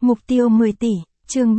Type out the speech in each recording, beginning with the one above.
Mục tiêu 10 tỷ, chương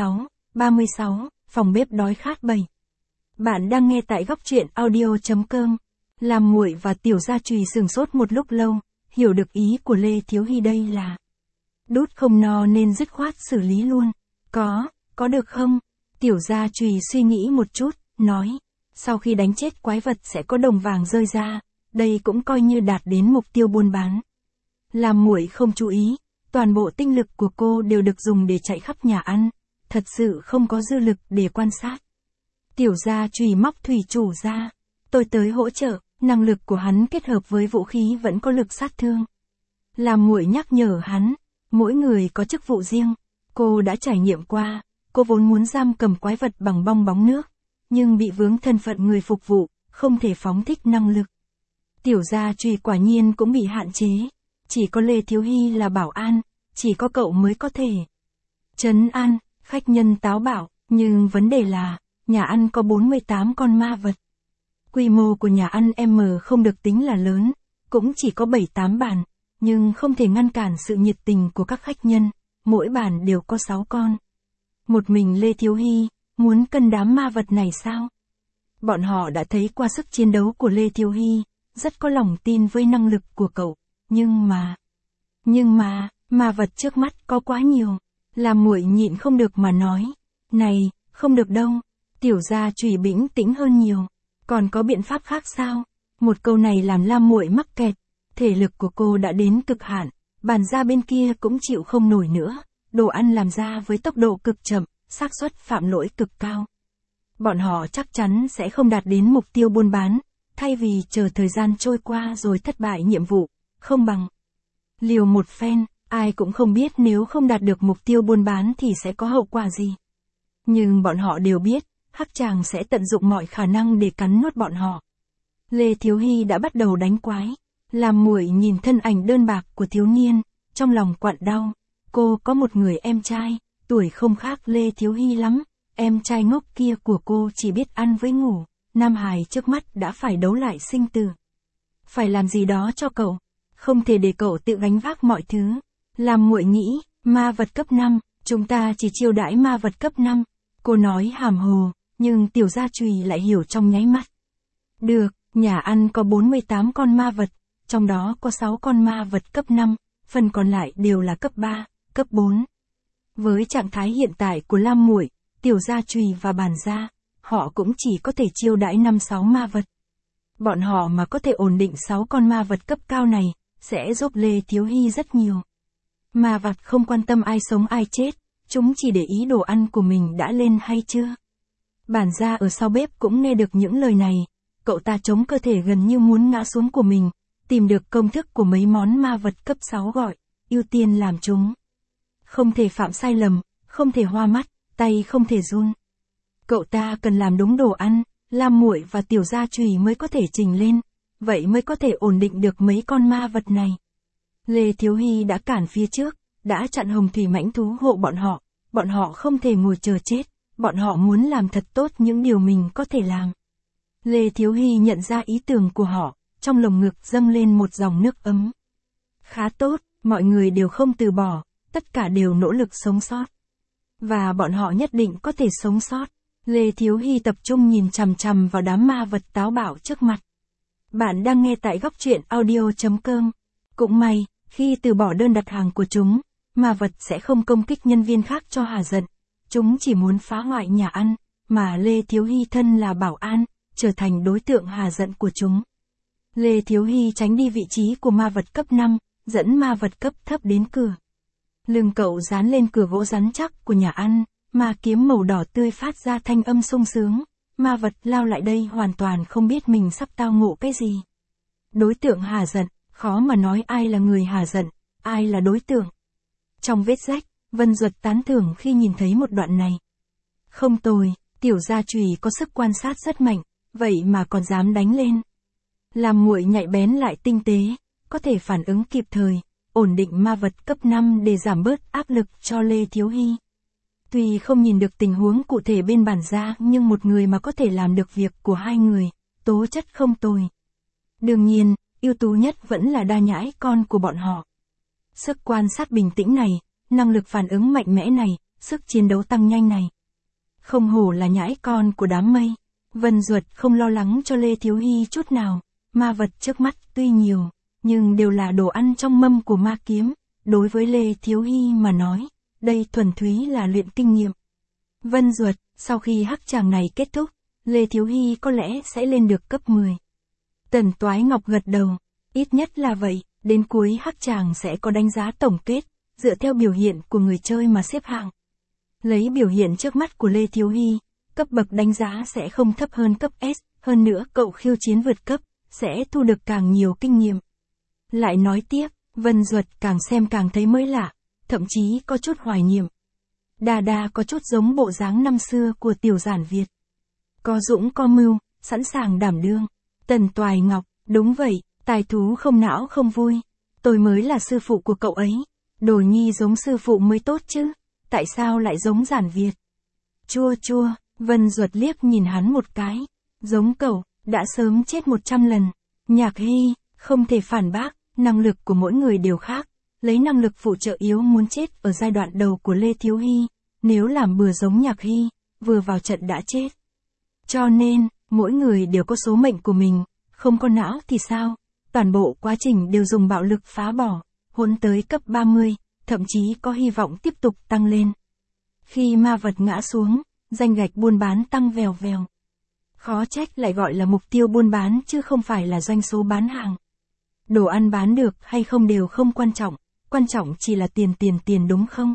36, phòng bếp đói khát 7. Bạn đang nghe tại góc truyện audio.com. Làm Muội và Tiểu Gia Trùy sửng sốt một lúc lâu, hiểu được ý của Lê Thiếu Hy đây là đút không no nên dứt khoát xử lý luôn. Có được không? Tiểu Gia Trùy suy nghĩ một chút, nói, sau khi đánh chết quái vật sẽ có đồng vàng rơi ra, đây cũng coi như đạt đến mục tiêu buôn bán. Làm Muội không chú ý, toàn bộ tinh lực của cô đều được dùng để chạy khắp nhà ăn, thật sự không có dư lực để quan sát. Tiểu Gia Trùy móc thủy chủ ra, tôi tới hỗ trợ, năng lực của hắn kết hợp với vũ khí vẫn có lực sát thương. Làm Muội nhắc nhở hắn, mỗi người có chức vụ riêng, cô đã trải nghiệm qua, cô vốn muốn giam cầm quái vật bằng bong bóng nước, nhưng bị vướng thân phận người phục vụ, không thể phóng thích năng lực. Tiểu Gia Trùy quả nhiên cũng bị hạn chế, chỉ có Lê Thiếu Hy là bảo an, chỉ có cậu mới có thể trấn an khách nhân táo bạo, nhưng vấn đề là, nhà ăn có 48 con ma vật. Quy mô của nhà ăn M không được tính là lớn, cũng chỉ có 7-8 bàn, nhưng không thể ngăn cản sự nhiệt tình của các khách nhân, mỗi bàn đều có 6 con. Một mình Lê Thiếu Hy, muốn cân đám ma vật này sao? Bọn họ đã thấy qua sức chiến đấu của Lê Thiếu Hy, rất có lòng tin với năng lực của cậu, nhưng mà, ma vật trước mắt có quá nhiều. Làm Muội nhịn không được mà nói, này, không được đâu. Tiểu Gia Trùy bĩnh tĩnh hơn nhiều, còn có biện pháp khác sao? Một câu này làm Lam Muội mắc kẹt, thể lực của cô đã đến cực hạn, bàn ra bên kia cũng chịu không nổi nữa, đồ ăn làm ra với tốc độ cực chậm, xác suất phạm lỗi cực cao. Bọn họ chắc chắn sẽ không đạt đến mục tiêu buôn bán, thay vì chờ thời gian trôi qua rồi thất bại nhiệm vụ, không bằng liều một phen, ai cũng không biết nếu không đạt được mục tiêu buôn bán thì sẽ có hậu quả gì. Nhưng bọn họ đều biết, Hắc Tràng sẽ tận dụng mọi khả năng để cắn nuốt bọn họ. Lê Thiếu Hy đã bắt đầu đánh quái, Làm Muội nhìn thân ảnh đơn bạc của thiếu niên, trong lòng quặn đau. Cô có một người em trai, tuổi không khác Lê Thiếu Hy lắm, em trai ngốc kia của cô chỉ biết ăn với ngủ, nam hài trước mắt đã phải đấu lại sinh tử. Phải làm gì đó cho cậu, không thể để cậu tự gánh vác mọi thứ. Làm Muội nghĩ, ma vật cấp 5, chúng ta chỉ chiêu đãi ma vật cấp 5. Cô nói hàm hồ, nhưng Tiểu Gia Trùy lại hiểu trong nháy mắt. Được, nhà ăn có 48 con ma vật, trong đó có 6 con ma vật cấp 5, phần còn lại đều là cấp 3, cấp 4. Với trạng thái hiện tại của Lam Muội, Tiểu Gia Trùy và Bàn Gia, họ cũng chỉ có thể chiêu đãi 5-6 ma vật. Bọn họ mà có thể ổn định 6 con ma vật cấp cao này, sẽ giúp Lê Thiếu Hy rất nhiều. Ma vật không quan tâm ai sống ai chết, chúng chỉ để ý đồ ăn của mình đã lên hay chưa. Bản Gia ở sau bếp cũng nghe được những lời này, cậu ta chống cơ thể gần như muốn ngã xuống của mình, tìm được công thức của mấy món ma vật cấp 6 gọi, ưu tiên làm chúng. Không thể phạm sai lầm, không thể hoa mắt, tay không thể run. Cậu ta cần làm đúng đồ ăn, Lam Muội và Tiểu Gia Trùy mới có thể trình lên, vậy mới có thể ổn định được mấy con ma vật này. Lê Thiếu Hy đã cản phía trước, đã chặn hồng thủy mãnh thú hộ bọn họ không thể ngồi chờ chết, bọn họ muốn làm thật tốt những điều mình có thể làm. Lê Thiếu Hy nhận ra ý tưởng của họ, trong lồng ngực dâng lên một dòng nước ấm. Khá tốt, mọi người đều không từ bỏ, tất cả đều nỗ lực sống sót. Và bọn họ nhất định có thể sống sót. Lê Thiếu Hy tập trung nhìn chằm chằm vào đám ma vật táo bạo trước mặt. Bạn đang nghe tại góc truyện audio.com. Cũng may, khi từ bỏ đơn đặt hàng của chúng, ma vật sẽ không công kích nhân viên khác cho hả giận. Chúng chỉ muốn phá hoại nhà ăn, mà Lê Thiếu Hy thân là bảo an, trở thành đối tượng hả giận của chúng. Lê Thiếu Hy tránh đi vị trí của ma vật cấp 5, dẫn ma vật cấp thấp đến cửa. Lưng cậu dán lên cửa gỗ rắn chắc của nhà ăn, ma kiếm màu đỏ tươi phát ra thanh âm sung sướng. Ma vật lao lại đây hoàn toàn không biết mình sắp tao ngộ cái gì. Đối tượng hả giận, khó mà nói ai là người hả giận, ai là đối tượng. Trong vết rách, Vân Duật tán thưởng khi nhìn thấy một đoạn này. Không tồi, Tiểu Gia Trùy có sức quan sát rất mạnh, vậy mà còn dám đánh lên. Làm Muội nhạy bén lại tinh tế, có thể phản ứng kịp thời, ổn định ma vật cấp 5 để giảm bớt áp lực cho Lê Thiếu Hy. Tuy không nhìn được tình huống cụ thể bên Bản Gia, nhưng một người mà có thể làm được việc của hai người, tố chất không tồi. Đương nhiên, ưu tú nhất vẫn là Đa Nhãi con của bọn họ. Sức quan sát bình tĩnh này, năng lực phản ứng mạnh mẽ này, sức chiến đấu tăng nhanh này. Không hổ là nhãi con của đám mây. Vân Duật không lo lắng cho Lê Thiếu Hy chút nào, ma vật trước mắt tuy nhiều, nhưng đều là đồ ăn trong mâm của ma kiếm. Đối với Lê Thiếu Hy mà nói, đây thuần túy là luyện kinh nghiệm. Vân Duật, sau khi hắc tràng này kết thúc, Lê Thiếu Hy có lẽ sẽ lên được cấp 10. Tần Toái Ngọc gật đầu, ít nhất là vậy, đến cuối hắc tràng sẽ có đánh giá tổng kết, dựa theo biểu hiện của người chơi mà xếp hạng. Lấy biểu hiện trước mắt của Lê Thiếu Hy, cấp bậc đánh giá sẽ không thấp hơn cấp S, hơn nữa cậu khiêu chiến vượt cấp, sẽ thu được càng nhiều kinh nghiệm. Lại nói tiếp, Vân Duật càng xem càng thấy mới lạ, thậm chí có chút hoài niệm. Đa đa có chút giống bộ dáng năm xưa của tiểu giản Việt. Có dũng có mưu, sẵn sàng đảm đương. Tần Toái Ngọc, đúng vậy, tài thú không não không vui. Tôi mới là sư phụ của cậu ấy. Đồ nhi giống sư phụ mới tốt chứ, tại sao lại giống giản Việt? Chua chua, Vân Duật liếc nhìn hắn một cái. Giống cậu, đã sớm chết 100 lần. Nhạc Hy, không thể phản bác, năng lực của mỗi người đều khác. Lấy năng lực phụ trợ yếu muốn chết ở giai đoạn đầu của Lê Thiếu Hy, nếu làm bừa giống Nhạc Hy, vừa vào trận đã chết. Cho nên, mỗi người đều có số mệnh của mình, không có não thì sao? Toàn bộ quá trình đều dùng bạo lực phá bỏ, hỗn tới cấp 30, thậm chí có hy vọng tiếp tục tăng lên. Khi ma vật ngã xuống, danh gạch buôn bán tăng vèo vèo. Khó trách lại gọi là mục tiêu buôn bán chứ không phải là doanh số bán hàng. Đồ ăn bán được hay không đều không quan trọng chỉ là tiền đúng không?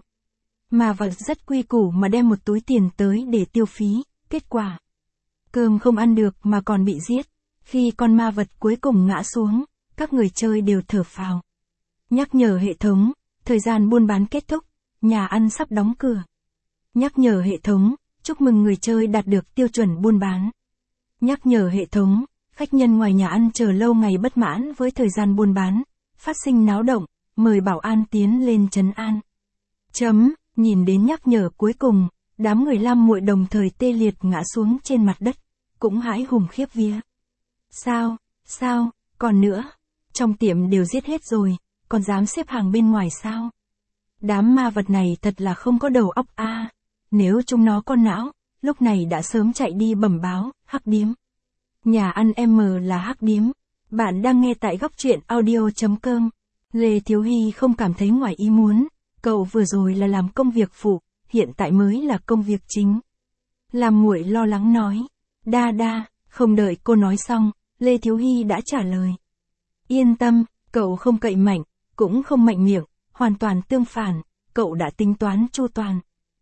Ma vật rất quy củ mà đem một túi tiền tới để tiêu phí, kết quả. Cơm không ăn được mà còn bị giết. Khi con ma vật cuối cùng ngã xuống, các người chơi đều thở phào. Nhắc nhở hệ thống, thời gian buôn bán kết thúc, nhà ăn sắp đóng cửa. Nhắc nhở hệ thống, chúc mừng người chơi đạt được tiêu chuẩn buôn bán. Nhắc nhở hệ thống, khách nhân ngoài nhà ăn chờ lâu ngày bất mãn với thời gian buôn bán, phát sinh náo động, mời bảo an tiến lên trấn an. Nhìn đến nhắc nhở cuối cùng, đám người Lam Muội đồng thời tê liệt ngã xuống trên mặt đất, cũng hãi hùng khiếp vía. Sao, còn nữa, trong tiệm đều giết hết rồi, còn dám xếp hàng bên ngoài sao? Đám ma vật này thật là không có đầu óc a. Nếu chúng nó có não, lúc này đã sớm chạy đi bẩm báo, hắc điếm. Nhà ăn M là hắc điếm. Bạn đang nghe tại góc truyện audio.com. Lê Thiếu Hy không cảm thấy ngoài ý muốn, cậu vừa rồi là làm công việc phụ, hiện tại mới là công việc chính. Lam Muội lo lắng nói. Đa, không đợi cô nói xong, Lê Thiếu Hy đã trả lời. Yên tâm, cậu không cậy mạnh, cũng không mạnh miệng, hoàn toàn tương phản, cậu đã tính toán chu toàn.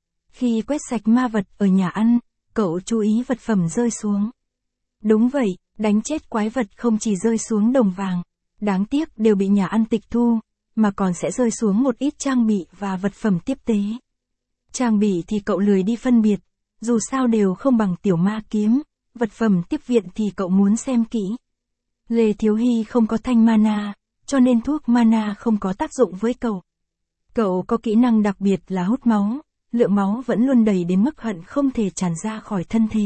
Khi quét sạch ma vật ở nhà ăn, cậu chú ý vật phẩm rơi xuống. Đúng vậy, đánh chết quái vật không chỉ rơi xuống đồng vàng, đáng tiếc đều bị nhà ăn tịch thu, mà còn sẽ rơi xuống một ít trang bị và vật phẩm tiếp tế. Trang bị thì cậu lười đi phân biệt, dù sao đều không bằng tiểu ma kiếm, vật phẩm tiếp viện thì cậu muốn xem kỹ. Lê Thiếu Hy không có thanh mana, cho nên thuốc mana không có tác dụng với cậu. Cậu có kỹ năng đặc biệt là hút máu, lượng máu vẫn luôn đầy đến mức hận không thể tràn ra khỏi thân thể.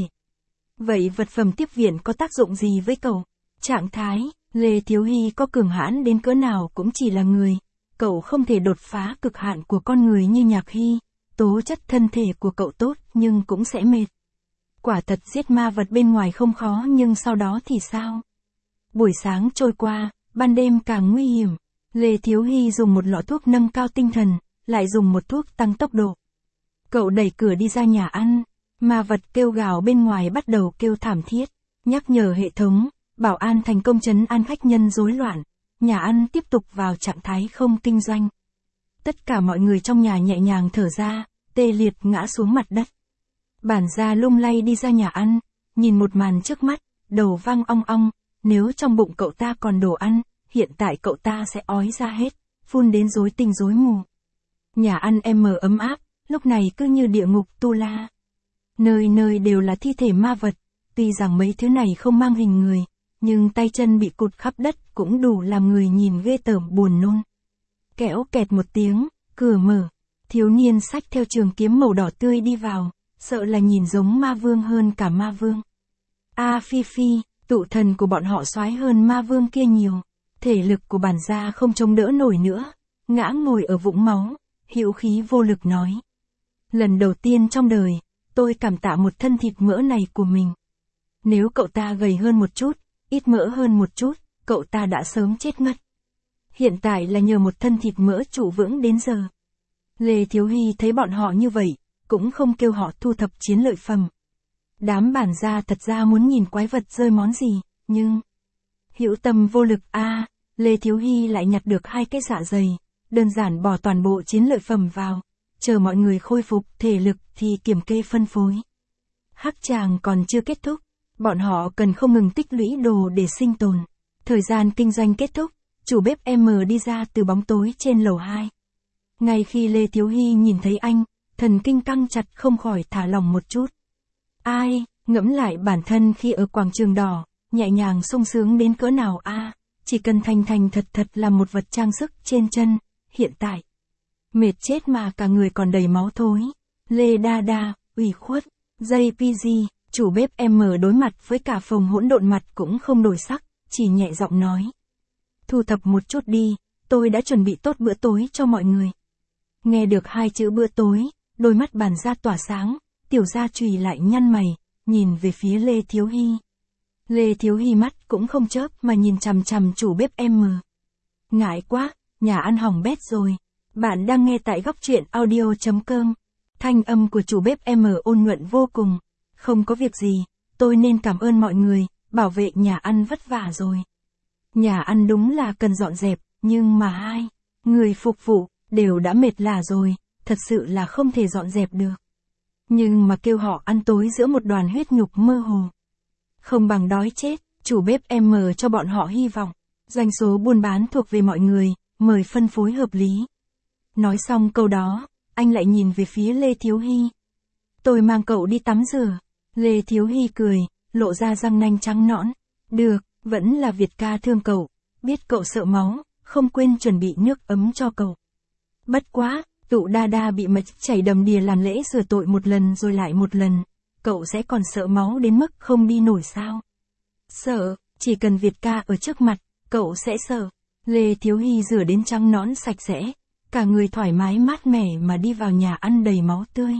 Vậy vật phẩm tiếp viện có tác dụng gì với cậu? Trạng thái, Lê Thiếu Hy có cường hãn đến cỡ nào cũng chỉ là người. Cậu không thể đột phá cực hạn của con người như Nhạc Hy, tố chất thân thể của cậu tốt nhưng cũng sẽ mệt. Quả thật giết ma vật bên ngoài không khó nhưng sau đó thì sao? Buổi sáng trôi qua, ban đêm càng nguy hiểm. Lê Thiếu Hy dùng một lọ thuốc nâng cao tinh thần, lại dùng một thuốc tăng tốc độ. Cậu đẩy cửa đi ra nhà ăn, ma vật kêu gào bên ngoài bắt đầu kêu thảm thiết. Nhắc nhở hệ thống, bảo an thành công trấn an khách nhân rối loạn, nhà ăn tiếp tục vào trạng thái không kinh doanh. Tất cả mọi người trong nhà nhẹ nhàng thở ra, tê liệt ngã xuống mặt đất. Bản gia lung lay đi ra nhà ăn, nhìn một màn trước mắt, đầu vang ong ong, nếu trong bụng cậu ta còn đồ ăn, hiện tại cậu ta sẽ ói ra hết, phun đến rối tinh rối mù. Nhà ăn M ấm áp, lúc này cứ như địa ngục tu la. Nơi nơi đều là thi thể ma vật, tuy rằng mấy thứ này không mang hình người, nhưng tay chân bị cụt khắp đất cũng đủ làm người nhìn ghê tởm buồn nôn. Kẽo kẹt một tiếng, cửa mở, thiếu niên xách theo trường kiếm màu đỏ tươi đi vào, sợ là nhìn giống ma vương hơn cả ma vương. Phi Phi, tụ thần của bọn họ soái hơn ma vương kia nhiều, thể lực của bản gia không chống đỡ nổi nữa, ngã ngồi ở vũng máu, hữu khí vô lực nói. Lần đầu tiên trong đời, tôi cảm tạ một thân thịt mỡ này của mình. Nếu cậu ta gầy hơn một chút, ít mỡ hơn một chút, cậu ta đã sớm chết ngất. Hiện tại là nhờ một thân thịt mỡ trụ vững đến giờ. Lê Thiếu Hy thấy bọn họ như vậy, cũng không kêu họ thu thập chiến lợi phẩm. Đám bản gia thật ra muốn nhìn quái vật rơi món gì, nhưng... hữu tâm vô lực Lê Thiếu Hy lại nhặt được 2 cái dạ dày, đơn giản bỏ toàn bộ chiến lợi phẩm vào, chờ mọi người khôi phục thể lực thì kiểm kê phân phối. Hắc tràng còn chưa kết thúc, bọn họ cần không ngừng tích lũy đồ để sinh tồn. Thời gian kinh doanh kết thúc, chủ bếp M đi ra từ bóng tối trên lầu 2. Ngay khi Lê Thiếu Hy nhìn thấy anh, thần kinh căng chặt không khỏi thả lỏng một chút. Ngẫm lại bản thân khi ở quảng trường đỏ, nhẹ nhàng sung sướng đến cỡ nào chỉ cần thành thành thật thật làm một vật trang sức trên chân, hiện tại. Mệt chết mà cả người còn đầy máu thối. Lê Đa Đa, ủy khuất, JPG, chủ bếp M đối mặt với cả phòng hỗn độn mặt cũng không đổi sắc, chỉ nhẹ giọng nói. Thu thập một chút đi, tôi đã chuẩn bị tốt bữa tối cho mọi người. Nghe được 2 chữ bữa tối, đôi mắt bản gia tỏa sáng, tiểu gia chùy lại nhăn mày, nhìn về phía Lê Thiếu Hy. Lê Thiếu Hy mắt cũng không chớp mà nhìn chằm chằm chủ bếp M. Ngại quá, nhà ăn hỏng bét rồi. Bạn đang nghe tại góc truyện audio.com. Thanh âm của chủ bếp M ôn nhuận vô cùng. Không có việc gì, tôi nên cảm ơn mọi người, bảo vệ nhà ăn vất vả rồi. Nhà ăn đúng là cần dọn dẹp, nhưng mà 2 người phục vụ đều đã mệt lả rồi, thật sự là không thể dọn dẹp được. Nhưng mà kêu họ ăn tối giữa một đoàn huyết nhục mơ hồ. Không bằng đói chết, chủ bếp M cho bọn họ hy vọng. Doanh số buôn bán thuộc về mọi người, mời phân phối hợp lý. Nói xong câu đó, anh lại nhìn về phía Lê Thiếu Hy. Tôi mang cậu đi tắm rửa. Lê Thiếu Hy cười, lộ ra răng nanh trắng nõn. Được, vẫn là Việt ca thương cậu, biết cậu sợ máu, không quên chuẩn bị nước ấm cho cậu. Bất quá, tụ Đa Đa bị mạch chảy đầm đìa làm lễ rửa tội một lần rồi lại một lần, cậu sẽ còn sợ máu đến mức không đi nổi sao? Sợ, chỉ cần Việt ca ở trước mặt, cậu sẽ sợ. Lê Thiếu Hy rửa đến trắng nõn sạch sẽ, cả người thoải mái mát mẻ mà đi vào nhà ăn đầy máu tươi.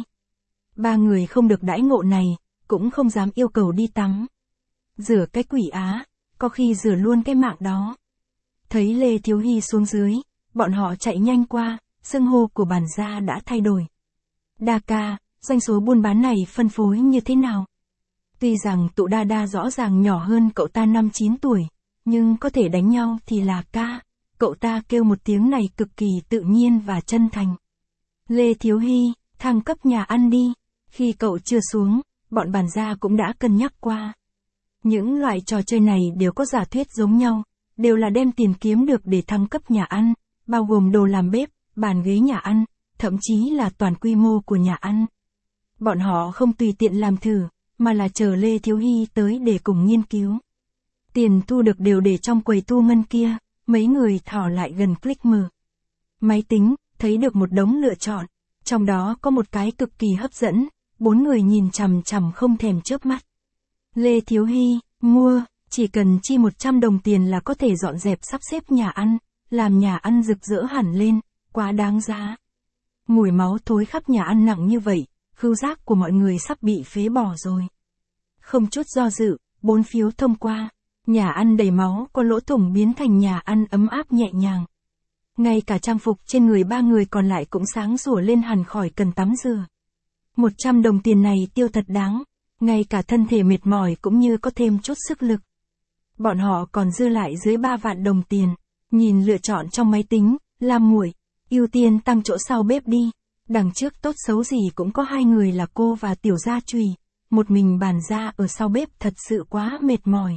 3 người không được đãi ngộ này, cũng không dám yêu cầu đi tắm. Rửa cái quỷ có khi rửa luôn cái mạng đó. Thấy Lê Thiếu Hy xuống dưới, bọn họ chạy nhanh qua, xưng hô của bản gia đã thay đổi. Đa ca, doanh số buôn bán này phân phối như thế nào? Tuy rằng tụ Đa Đa rõ ràng nhỏ hơn cậu ta 5-9 tuổi, nhưng có thể đánh nhau thì là ca. Cậu ta kêu một tiếng này cực kỳ tự nhiên và chân thành. Lê Thiếu Hy, thăng cấp nhà ăn đi. Khi cậu chưa xuống, bọn bản gia cũng đã cân nhắc qua. Những loại trò chơi này đều có giả thuyết giống nhau, đều là đem tiền kiếm được để thăng cấp nhà ăn, bao gồm đồ làm bếp, bàn ghế nhà ăn, thậm chí là toàn quy mô của nhà ăn. Bọn họ không tùy tiện làm thử, mà là chờ Lê Thiếu Hy tới để cùng nghiên cứu. Tiền thu được đều để trong quầy thu ngân kia, mấy người thỏ lại gần click mở máy tính, thấy được một đống lựa chọn, trong đó có một cái cực kỳ hấp dẫn, 4 người nhìn chằm chằm không thèm chớp mắt. Lê Thiếu Hy, mua, chỉ cần chi 100 đồng tiền là có thể dọn dẹp sắp xếp nhà ăn, làm nhà ăn rực rỡ hẳn lên, quá đáng giá. Mùi máu thối khắp nhà ăn nặng như vậy, khứu giác của mọi người sắp bị phế bỏ rồi. Không chút do dự, 4 phiếu thông qua, nhà ăn đầy máu có lỗ thủng biến thành nhà ăn ấm áp nhẹ nhàng. Ngay cả trang phục trên người 3 người còn lại cũng sáng sủa lên hẳn khỏi cần tắm rửa. 100 đồng tiền này tiêu thật đáng, ngay cả thân thể mệt mỏi cũng như có thêm chút sức lực. Bọn họ còn dư lại dưới 3 vạn đồng tiền, nhìn lựa chọn trong máy tính, làm muội, ưu tiên tăng chỗ sau bếp đi. Đằng trước tốt xấu gì cũng có 2 người là cô và tiểu gia chùy, một mình bản gia ở sau bếp thật sự quá mệt mỏi.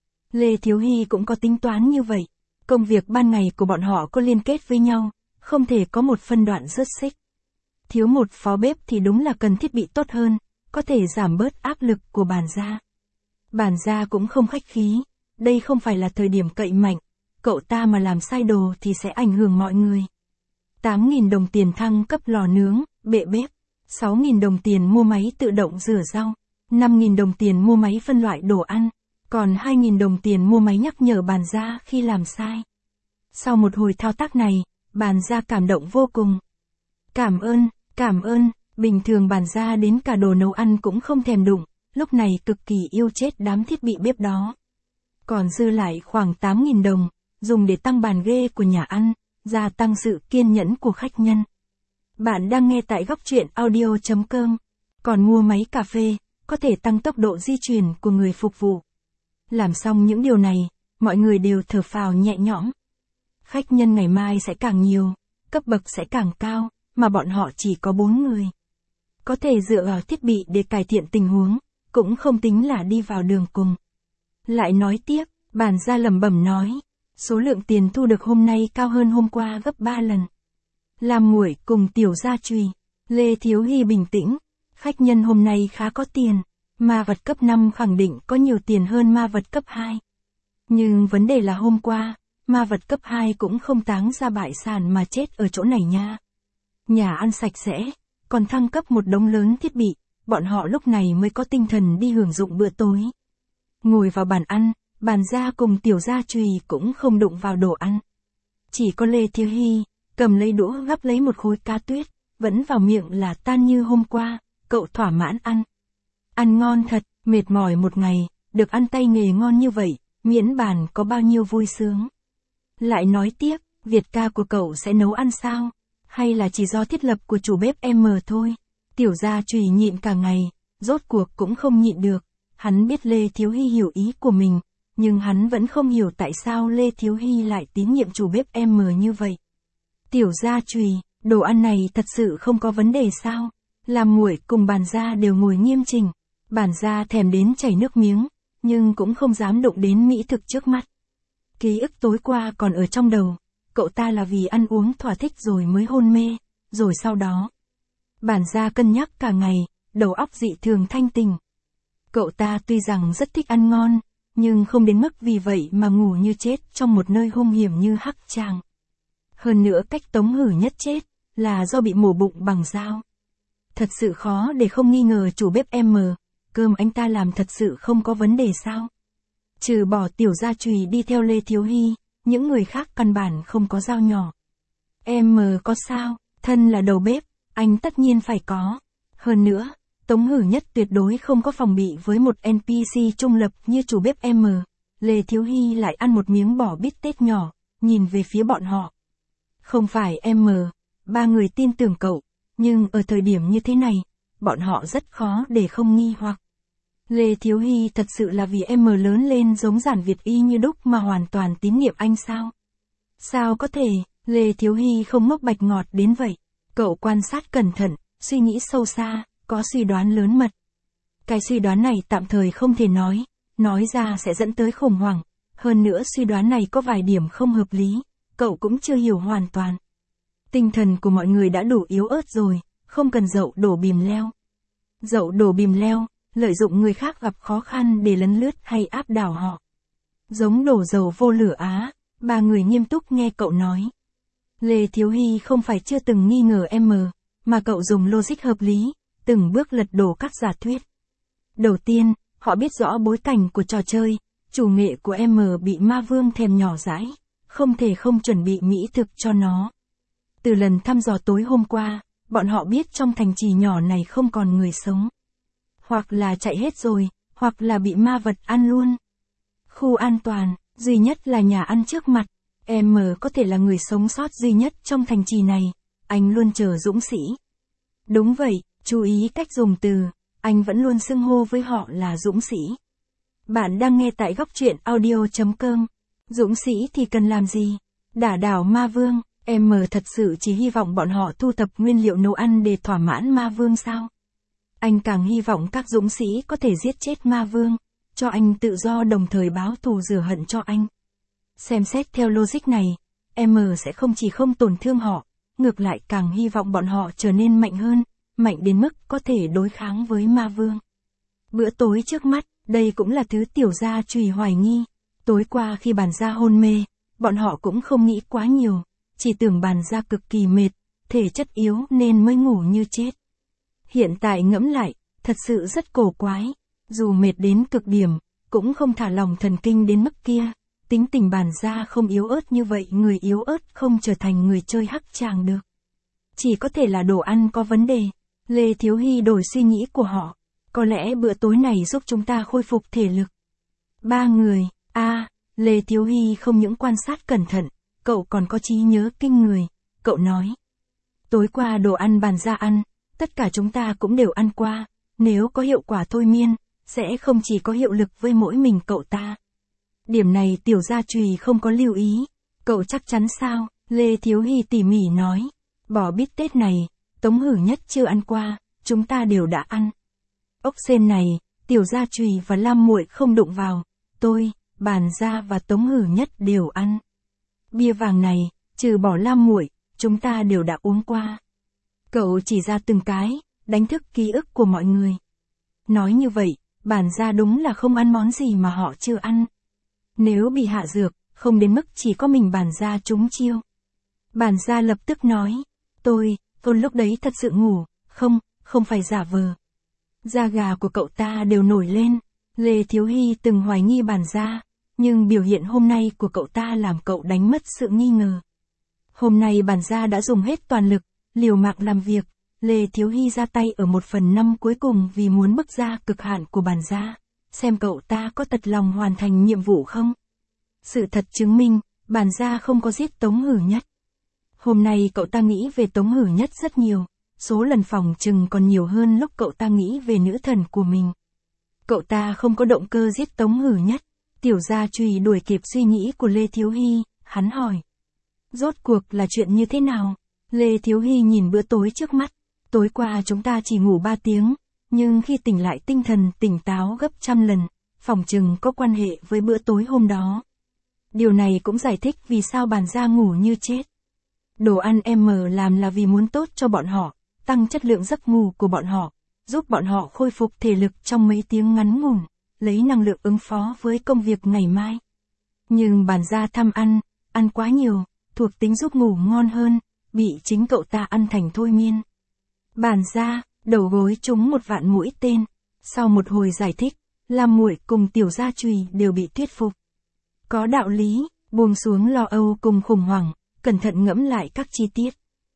Lê Thiếu Hy cũng có tính toán như vậy, công việc ban ngày của bọn họ có liên kết với nhau, không thể có một phân đoạn rớt xích. Thiếu một phó bếp thì đúng là cần thiết bị tốt hơn, có thể giảm bớt áp lực của bản gia. Bản gia cũng không khách khí, đây không phải là thời điểm cậy mạnh, cậu ta mà làm sai đồ thì sẽ ảnh hưởng mọi người. 8.000 đồng tiền thăng cấp lò nướng, bệ bếp, 6.000 đồng tiền mua máy tự động rửa rau, 5.000 đồng tiền mua máy phân loại đồ ăn, còn 2.000 đồng tiền mua máy nhắc nhở bản gia khi làm sai. Sau một hồi thao tác này, bản gia cảm động vô cùng. cảm ơn, bình thường bản gia đến cả đồ nấu ăn cũng không thèm đụng, lúc này cực kỳ yêu chết đám thiết bị bếp đó. Còn dư lại khoảng 8.000 đồng, dùng để tăng bàn ghê của nhà ăn, gia tăng sự kiên nhẫn của khách nhân. Bạn đang nghe tại góc truyện audio.com. Còn mua máy cà phê, có thể tăng tốc độ di chuyển của người phục vụ. Làm xong những điều này, mọi người đều thở phào nhẹ nhõm. Khách nhân ngày mai sẽ càng nhiều, cấp bậc sẽ càng cao, mà bọn họ chỉ có 4 người. Có thể dựa vào thiết bị để cải thiện tình huống, cũng không tính là đi vào đường cùng. Lại nói tiếp, bản gia lẩm bẩm nói, số lượng tiền thu được hôm nay cao hơn hôm qua gấp 3 lần. Làm muội cùng tiểu gia trùy, Lê Thiếu Hy bình tĩnh, khách nhân hôm nay khá có tiền, ma vật cấp 5 khẳng định có nhiều tiền hơn ma vật cấp 2. Nhưng vấn đề là hôm qua, ma vật cấp 2 cũng không táng ra bại sản mà chết ở chỗ này nha. Nhà ăn sạch sẽ, còn thăng cấp một đống lớn thiết bị, bọn họ lúc này mới có tinh thần đi hưởng dụng bữa tối. Ngồi vào bàn ăn, bản gia cùng tiểu gia trùy cũng không đụng vào đồ ăn. Chỉ có Lê Thiếu Hy, cầm lấy đũa gắp lấy một khối cá tuyết, vẫn vào miệng là tan như hôm qua, cậu thỏa mãn ăn. Ăn ngon thật, mệt mỏi một ngày, được ăn tay nghề ngon như vậy, miễn bàn có bao nhiêu vui sướng. Lại nói tiếp, Việt ca của cậu sẽ nấu ăn sao? Hay là chỉ do thiết lập của chủ bếp M thôi? Tiểu gia trùy nhịn cả ngày, rốt cuộc cũng không nhịn được. Hắn biết Lê Thiếu Hy hiểu ý của mình, nhưng hắn vẫn không hiểu tại sao Lê Thiếu Hy lại tín nhiệm chủ bếp M như vậy. Tiểu gia trùy, đồ ăn này thật sự không có vấn đề sao? Làm muội cùng bản gia đều ngồi nghiêm chỉnh. Bản gia thèm đến chảy nước miếng, nhưng cũng không dám đụng đến mỹ thực trước mắt. Ký ức tối qua còn ở trong đầu, cậu ta là vì ăn uống thỏa thích rồi mới hôn mê, rồi sau đó. Bản gia cân nhắc cả ngày, đầu óc dị thường thanh tình. Cậu ta tuy rằng rất thích ăn ngon, nhưng không đến mức vì vậy mà ngủ như chết trong một nơi hung hiểm như Hắc Tràng. Hơn nữa cách Tống Hử nhất chết, là do bị mổ bụng bằng dao. Thật sự khó để không nghi ngờ chủ bếp M, cơm anh ta làm thật sự không có vấn đề sao. Trừ bỏ tiểu gia trùy đi theo Lê Thiếu Hy, những người khác căn bản không có dao nhỏ. M có sao, thân là đầu bếp, anh tất nhiên phải có. Hơn nữa, Tống Hử nhất tuyệt đối không có phòng bị với một NPC trung lập như chủ bếp M. Lê Thiếu Hy lại ăn một miếng bò bít tết nhỏ, nhìn về phía bọn họ. Không phải M, ba người tin tưởng cậu, nhưng ở thời điểm như thế này, bọn họ rất khó để không nghi hoặc. Lê Thiếu Hy thật sự là vì M lớn lên giống Giản Việt y như đúc mà hoàn toàn tín nhiệm anh sao? Sao có thể, Lê Thiếu Hy không ngốc bạch ngọt đến vậy. Cậu quan sát cẩn thận, suy nghĩ sâu xa, có suy đoán lớn mật. Cái suy đoán này tạm thời không thể nói ra sẽ dẫn tới khủng hoảng. Hơn nữa suy đoán này có vài điểm không hợp lý, cậu cũng chưa hiểu hoàn toàn. Tinh thần của mọi người đã đủ yếu ớt rồi, không cần dậu đổ bìm leo. Dậu đổ bìm leo, lợi dụng người khác gặp khó khăn để lấn lướt hay áp đảo họ. Giống đổ dầu vô lửa á, ba người nghiêm túc nghe cậu nói. Lê Thiếu Hy không phải chưa từng nghi ngờ M, mà cậu dùng logic hợp lý, từng bước lật đổ các giả thuyết. Đầu tiên, họ biết rõ bối cảnh của trò chơi, chủ nghệ của M bị ma vương thèm nhỏ dãi, không thể không chuẩn bị mỹ thực cho nó. Từ lần thăm dò tối hôm qua, bọn họ biết trong thành trì nhỏ này không còn người sống. Hoặc là chạy hết rồi, hoặc là bị ma vật ăn luôn. Khu an toàn, duy nhất là nhà ăn trước mặt. M có thể là người sống sót duy nhất trong thành trì này. Anh luôn chờ dũng sĩ. Đúng vậy, chú ý cách dùng từ. Anh vẫn luôn xưng hô với họ là dũng sĩ. Bạn đang nghe tại góc truyện audio.com. Dũng sĩ thì cần làm gì? Đả đảo ma vương. M thật sự chỉ hy vọng bọn họ thu thập nguyên liệu nấu ăn để thỏa mãn ma vương sao? Anh càng hy vọng các dũng sĩ có thể giết chết ma vương, cho anh tự do đồng thời báo thù rửa hận cho anh. Xem xét theo logic này, M sẽ không chỉ không tổn thương họ, ngược lại càng hy vọng bọn họ trở nên mạnh hơn, mạnh đến mức có thể đối kháng với ma vương. Bữa tối trước mắt, đây cũng là thứ tiểu gia trùy hoài nghi. Tối qua khi bản gia hôn mê, bọn họ cũng không nghĩ quá nhiều, chỉ tưởng bản gia cực kỳ mệt, thể chất yếu nên mới ngủ như chết. Hiện tại ngẫm lại, thật sự rất cổ quái, dù mệt đến cực điểm, cũng không thả lòng thần kinh đến mức kia. Tính tình bản gia không yếu ớt như vậy, người yếu ớt không trở thành người chơi Hắc Tràng được. Chỉ có thể là đồ ăn có vấn đề. Lê Thiếu Hy đổi suy nghĩ của họ. Có lẽ bữa tối này giúp chúng ta khôi phục thể lực. Ba người, Lê Thiếu Hy không những quan sát cẩn thận, cậu còn có trí nhớ kinh người. Cậu nói, tối qua đồ ăn bàn ra ăn, tất cả chúng ta cũng đều ăn qua. Nếu có hiệu quả thôi miên, sẽ không chỉ có hiệu lực với mỗi mình cậu ta. Điểm này Tiểu Gia Trùy không có lưu ý. Cậu chắc chắn sao? Lê Thiếu Hy tỉ mỉ nói. Bò bít tết này, Tống Hử Nhất chưa ăn qua, chúng ta đều đã ăn. Ốc sên này, Tiểu Gia Trùy và Lam Muội không đụng vào. Tôi, Bàn Gia và Tống Hử Nhất đều ăn. Bia vàng này, trừ bỏ Lam Muội, chúng ta đều đã uống qua. Cậu chỉ ra từng cái, đánh thức ký ức của mọi người. Nói như vậy, Bàn Gia đúng là không ăn món gì mà họ chưa ăn. Nếu bị hạ dược, không đến mức chỉ có mình Bàn Gia trúng chiêu. Bàn Gia lập tức nói, tôi lúc đấy thật sự ngủ, không phải giả vờ. Da gà của cậu ta đều nổi lên. Lê Thiếu Hy từng hoài nghi Bàn Gia, nhưng biểu hiện hôm nay của cậu ta làm cậu đánh mất sự nghi ngờ. Hôm nay Bàn Gia đã dùng hết toàn lực, liều mạng làm việc. Lê Thiếu Hy ra tay ở 1/5 cuối cùng vì muốn bước ra cực hạn của Bàn Gia, xem cậu ta có thật lòng hoàn thành nhiệm vụ không. Sự thật chứng minh, Bàn Gia không có giết Tống Hử Nhất. Hôm nay cậu ta nghĩ về Tống Hử Nhất rất nhiều, số lần phòng chừng còn nhiều hơn lúc cậu ta nghĩ về nữ thần của mình. Cậu ta không có động cơ giết Tống Hử Nhất. Tiểu Gia Trùy đuổi kịp suy nghĩ của Lê Thiếu Hy, hắn hỏi. Rốt cuộc là chuyện như thế nào? Lê Thiếu Hy nhìn bữa tối trước mắt. Tối qua chúng ta chỉ ngủ 3 tiếng, nhưng khi tỉnh lại tinh thần tỉnh táo gấp trăm lần, phỏng chừng có quan hệ với bữa tối hôm đó. Điều này cũng giải thích vì sao Bàn Gia ngủ như chết. Đồ ăn em làm là vì muốn tốt cho bọn họ, tăng chất lượng giấc ngủ của bọn họ, giúp bọn họ khôi phục thể lực trong mấy tiếng ngắn ngủn, lấy năng lượng ứng phó với công việc ngày mai. Nhưng Bàn Gia tham ăn quá nhiều, thuộc tính giúp ngủ ngon hơn, bị chính cậu ta ăn thành thôi miên. Bàn Gia, đầu gối trúng một vạn mũi tên. Sau một hồi giải thích, Lam Muội cùng Tiểu Gia Trùy đều bị thuyết phục. Có đạo lý, buông xuống lo âu cùng khủng hoảng, cẩn thận ngẫm lại các chi tiết.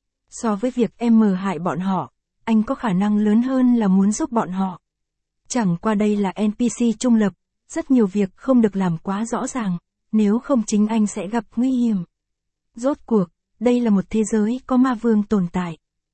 So với việc em hại bọn họ, anh có khả năng lớn hơn là muốn giúp bọn họ. Chẳng qua đây là NPC trung lập, rất nhiều việc không được làm quá rõ ràng, nếu không chính anh sẽ gặp nguy hiểm. Rốt cuộc, đây là một thế giới có ma vương tồn tại.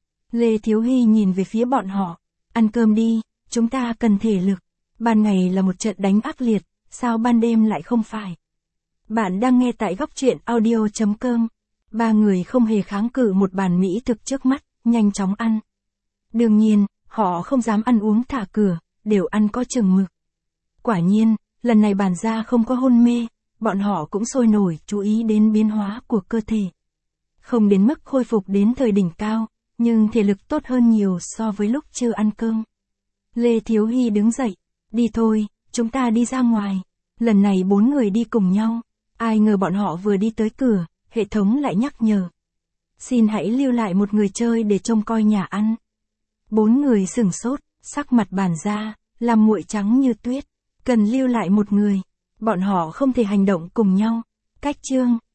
Lê Thiếu Hy nhìn về phía bọn họ, ăn cơm đi, chúng ta cần thể lực. Ban ngày là một trận đánh ác liệt, sao ban đêm lại không phải? Bạn đang nghe tại góc truyện audio.com. Ba người không hề kháng cự một bàn mỹ thực trước mắt, nhanh chóng ăn. Đương nhiên, họ không dám ăn uống thả cửa, đều ăn có chừng mực. Quả nhiên, lần này Bàn Gia không có hôn mê, bọn họ cũng sôi nổi chú ý đến biến hóa của cơ thể. Không đến mức khôi phục đến thời đỉnh cao, nhưng thể lực tốt hơn nhiều so với lúc chưa ăn cơm. Lê Thiếu Hy đứng dậy, đi thôi, chúng ta đi ra ngoài. Lần này 4 người đi cùng nhau, ai ngờ bọn họ vừa đi tới cửa, hệ thống lại nhắc nhở. Xin hãy lưu lại một người chơi để trông coi nhà ăn. 4 người sửng sốt, sắc mặt Bàn Gia, Lam Muội trắng như tuyết. Cần lưu lại một người, bọn họ không thể hành động cùng nhau. Cách chương